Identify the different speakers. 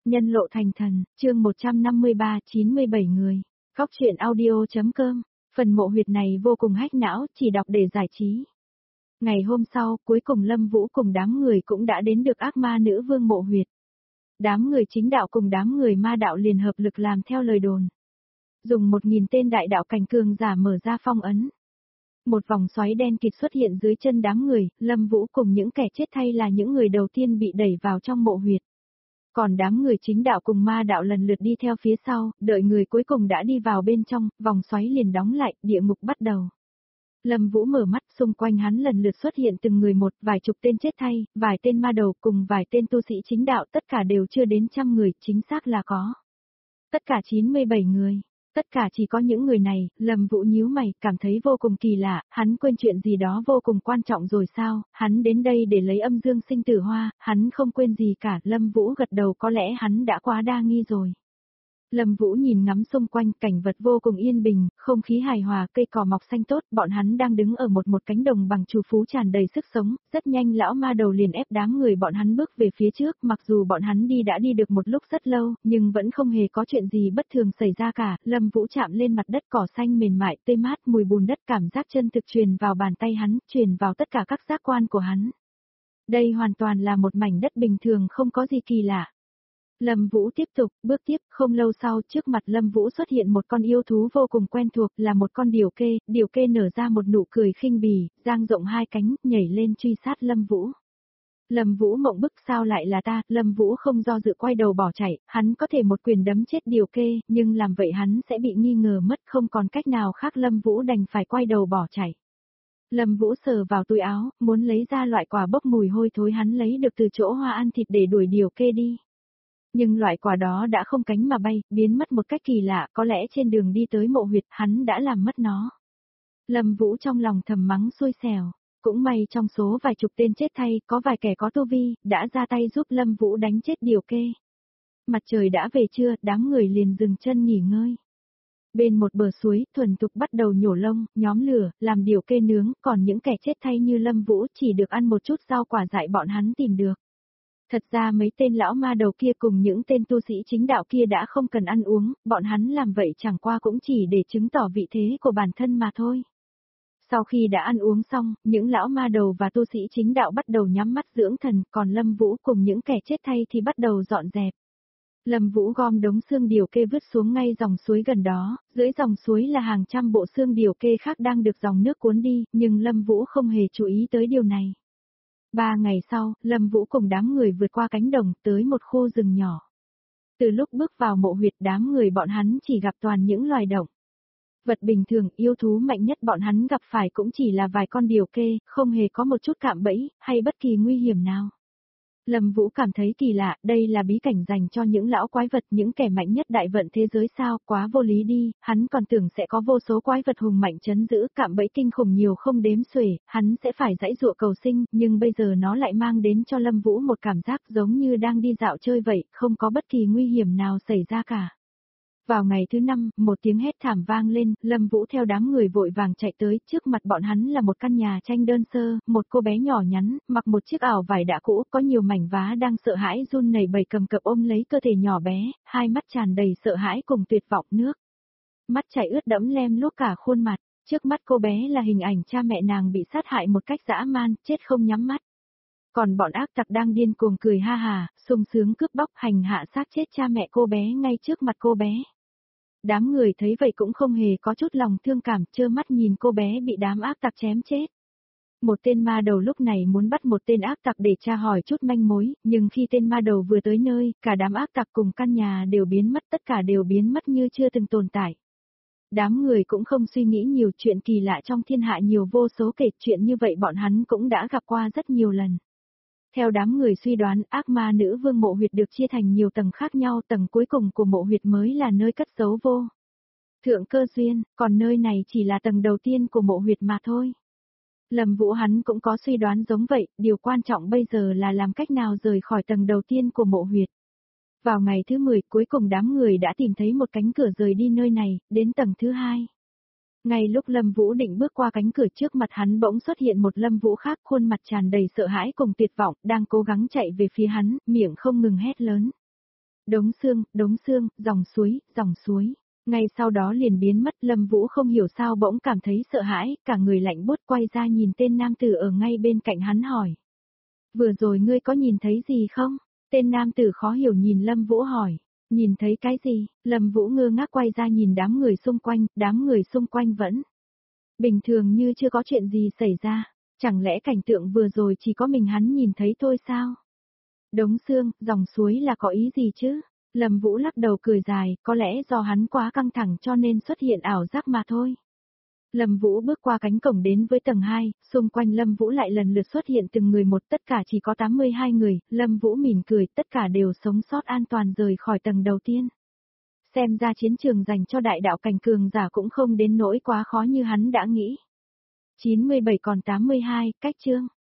Speaker 1: Nhân lộ thành thần, chương 153, 97 người. Góc truyện audio.com. Phần mộ huyệt này vô cùng hack não, chỉ đọc để giải trí. Ngày hôm sau, cuối cùng Lâm Vũ cùng đám người cũng đã đến được ác ma nữ vương mộ huyệt. Đám người chính đạo cùng đám người ma đạo liền hợp lực làm theo lời đồn. Dùng 1000 tên đại đạo cảnh cường giả mở ra phong ấn. Một vòng xoáy đen kịt xuất hiện dưới chân đám người, Lâm Vũ cùng những kẻ chết thay là những người đầu tiên bị đẩy vào trong mộ huyệt. Còn đám người chính đạo cùng ma đạo lần lượt đi theo phía sau, đợi người cuối cùng đã đi vào bên trong, vòng xoáy liền đóng lại, địa ngục bắt đầu. Lâm Vũ mở mắt, xung quanh hắn lần lượt xuất hiện từng người một, vài chục tên chết thay, vài tên ma đầu cùng vài tên tu sĩ chính đạo, tất cả đều chưa đến 100 người, chính xác là có. Tất cả 97 người. Tất cả chỉ có những người này, Lâm Vũ nhíu mày, cảm thấy vô cùng kỳ lạ, hắn quên chuyện gì đó vô cùng quan trọng rồi sao, hắn đến đây để lấy âm dương sinh tử hoa, hắn không quên gì cả, Lâm Vũ gật đầu, có lẽ hắn đã quá đa nghi rồi. Lâm Vũ nhìn ngắm xung quanh, cảnh vật vô cùng yên bình, không khí hài hòa, cây cỏ mọc xanh tốt, bọn hắn đang đứng ở một cánh đồng bằng trù phú tràn đầy sức sống, rất nhanh lão ma đầu liền ép đám người bọn hắn bước về phía trước, mặc dù bọn hắn đã đi được một lúc rất lâu, nhưng vẫn không hề có chuyện gì bất thường xảy ra cả. Lâm Vũ chạm lên mặt đất cỏ xanh mềm mại, tươi mát, mùi bùn đất, cảm giác chân thực truyền vào bàn tay hắn, truyền vào tất cả các giác quan của hắn. Đây hoàn toàn là một mảnh đất bình thường, không có gì kỳ lạ. Lâm Vũ tiếp tục, bước tiếp, không lâu sau, trước mặt Lâm Vũ xuất hiện một con yêu thú vô cùng quen thuộc, là một con điểu kê nở ra một nụ cười khinh bỉ, dang rộng hai cánh, nhảy lên truy sát Lâm Vũ. Lâm Vũ mộng bức, sao lại là ta, Lâm Vũ không do dự quay đầu bỏ chạy, hắn có thể một quyền đấm chết điểu kê, nhưng làm vậy hắn sẽ bị nghi ngờ mất, không còn cách nào khác, Lâm Vũ đành phải quay đầu bỏ chạy. Lâm Vũ sờ vào túi áo, muốn lấy ra loại quả bốc mùi hôi thối hắn lấy được từ chỗ hoa ăn thịt để đuổi điểu kê đi. Nhưng loại quả đó đã không cánh mà bay, biến mất một cách kỳ lạ, có lẽ trên đường đi tới mộ huyệt hắn đã làm mất nó. Lâm Vũ trong lòng thầm mắng xui xẻo, cũng may trong số vài chục tên chết thay, có vài kẻ có tu vi, đã ra tay giúp Lâm Vũ đánh chết điểu kê. Mặt trời đã về trưa, đám người liền dừng chân nghỉ ngơi. Bên một bờ suối, thuần thục bắt đầu nhổ lông, nhóm lửa, làm điểu kê nướng, còn những kẻ chết thay như Lâm Vũ chỉ được ăn một chút rau quả dại bọn hắn tìm được. Thật ra mấy tên lão ma đầu kia cùng những tên tu sĩ chính đạo kia đã không cần ăn uống, bọn hắn làm vậy chẳng qua cũng chỉ để chứng tỏ vị thế của bản thân mà thôi. Sau khi đã ăn uống xong, những lão ma đầu và tu sĩ chính đạo bắt đầu nhắm mắt dưỡng thần, còn Lâm Vũ cùng những kẻ chết thay thì bắt đầu dọn dẹp. Lâm Vũ gom đống xương điểu kê vứt xuống ngay dòng suối gần đó, dưới dòng suối là hàng trăm bộ xương điểu kê khác đang được dòng nước cuốn đi, nhưng Lâm Vũ không hề chú ý tới điều này. 3 ngày sau, Lâm Vũ cùng đám người vượt qua cánh đồng tới một khu rừng nhỏ. Từ lúc bước vào mộ huyệt đám người bọn hắn chỉ gặp toàn những loài động vật bình thường, yêu thú mạnh nhất bọn hắn gặp phải cũng chỉ là vài con điểu kê, không hề có một chút cạm bẫy, hay bất kỳ nguy hiểm nào. Lâm Vũ cảm thấy kỳ lạ, đây là bí cảnh dành cho những lão quái vật, những kẻ mạnh nhất đại vận thế giới sao, quá vô lý đi, hắn còn tưởng sẽ có vô số quái vật hùng mạnh trấn giữ, cạm bẫy kinh khủng nhiều không đếm xuể, hắn sẽ phải giãy giụa cầu sinh, nhưng bây giờ nó lại mang đến cho Lâm Vũ một cảm giác giống như đang đi dạo chơi vậy, không có bất kỳ nguy hiểm nào xảy ra cả. Vào ngày thứ 5, một tiếng hét thảm vang lên, Lâm Vũ theo đám người vội vàng chạy tới, trước mặt bọn hắn là một căn nhà tranh đơn sơ, một cô bé nhỏ nhắn, mặc một chiếc áo vải đã cũ, có nhiều mảnh vá đang sợ hãi run nảy bầy cầm cập ôm lấy cơ thể nhỏ bé, hai mắt tràn đầy sợ hãi cùng tuyệt vọng nước. Mắt chảy ướt đẫm lem luốc cả khuôn mặt, trước mắt cô bé là hình ảnh cha mẹ nàng bị sát hại một cách dã man, chết không nhắm mắt. Còn bọn ác tặc đang điên cuồng cười ha hà, sung sướng cướp bóc hành hạ xác chết cha mẹ cô bé ngay trước mặt cô bé. Đám người thấy vậy cũng không hề có chút lòng thương cảm, trơ mắt nhìn cô bé bị đám ác tặc chém chết. Một tên ma đầu lúc này muốn bắt một tên ác tặc để tra hỏi chút manh mối, nhưng khi tên ma đầu vừa tới nơi, cả đám ác tặc cùng căn nhà đều biến mất, tất cả đều biến mất như chưa từng tồn tại. Đám người cũng không suy nghĩ nhiều, chuyện kỳ lạ trong thiên hạ nhiều vô số kể, chuyện như vậy bọn hắn cũng đã gặp qua rất nhiều lần. Theo đám người suy đoán, ác ma nữ vương mộ huyệt được chia thành nhiều tầng khác nhau, tầng cuối cùng của mộ huyệt mới là nơi cất giấu vô thượng cơ duyên, còn nơi này chỉ là tầng đầu tiên của mộ huyệt mà thôi. Lâm Vũ hắn cũng có suy đoán giống vậy, điều quan trọng bây giờ là làm cách nào rời khỏi tầng đầu tiên của mộ huyệt. Vào ngày thứ 10, cuối cùng đám người đã tìm thấy một cánh cửa rời đi nơi này, đến tầng thứ 2. Ngay lúc Lâm Vũ định bước qua cánh cửa, trước mặt hắn bỗng xuất hiện một Lâm Vũ khác, khuôn mặt tràn đầy sợ hãi cùng tuyệt vọng, đang cố gắng chạy về phía hắn, miệng không ngừng hét lớn. Đống xương, dòng suối, dòng suối. Ngay sau đó liền biến mất, Lâm Vũ không hiểu sao bỗng cảm thấy sợ hãi, cả người lạnh buốt quay ra nhìn tên nam tử ở ngay bên cạnh hắn hỏi. Vừa rồi ngươi có nhìn thấy gì không? Tên nam tử khó hiểu nhìn Lâm Vũ hỏi. Nhìn thấy cái gì? Lâm Vũ ngơ ngác quay ra nhìn đám người xung quanh vẫn bình thường như chưa có chuyện gì xảy ra. Chẳng lẽ cảnh tượng vừa rồi chỉ có mình hắn nhìn thấy thôi sao? Đống xương, dòng suối là có ý gì chứ? Lâm Vũ lắc đầu cười dài, có lẽ do hắn quá căng thẳng cho nên xuất hiện ảo giác mà thôi. Lâm Vũ bước qua cánh cổng đến với tầng 2, xung quanh Lâm Vũ lại lần lượt xuất hiện từng người một, tất cả chỉ có 82 người, Lâm Vũ mỉm cười, tất cả đều sống sót an toàn rời khỏi tầng đầu tiên. Xem ra chiến trường dành cho đại đạo cảnh cường giả cũng không đến nỗi quá khó như hắn đã nghĩ. 97 còn 82, cách chương.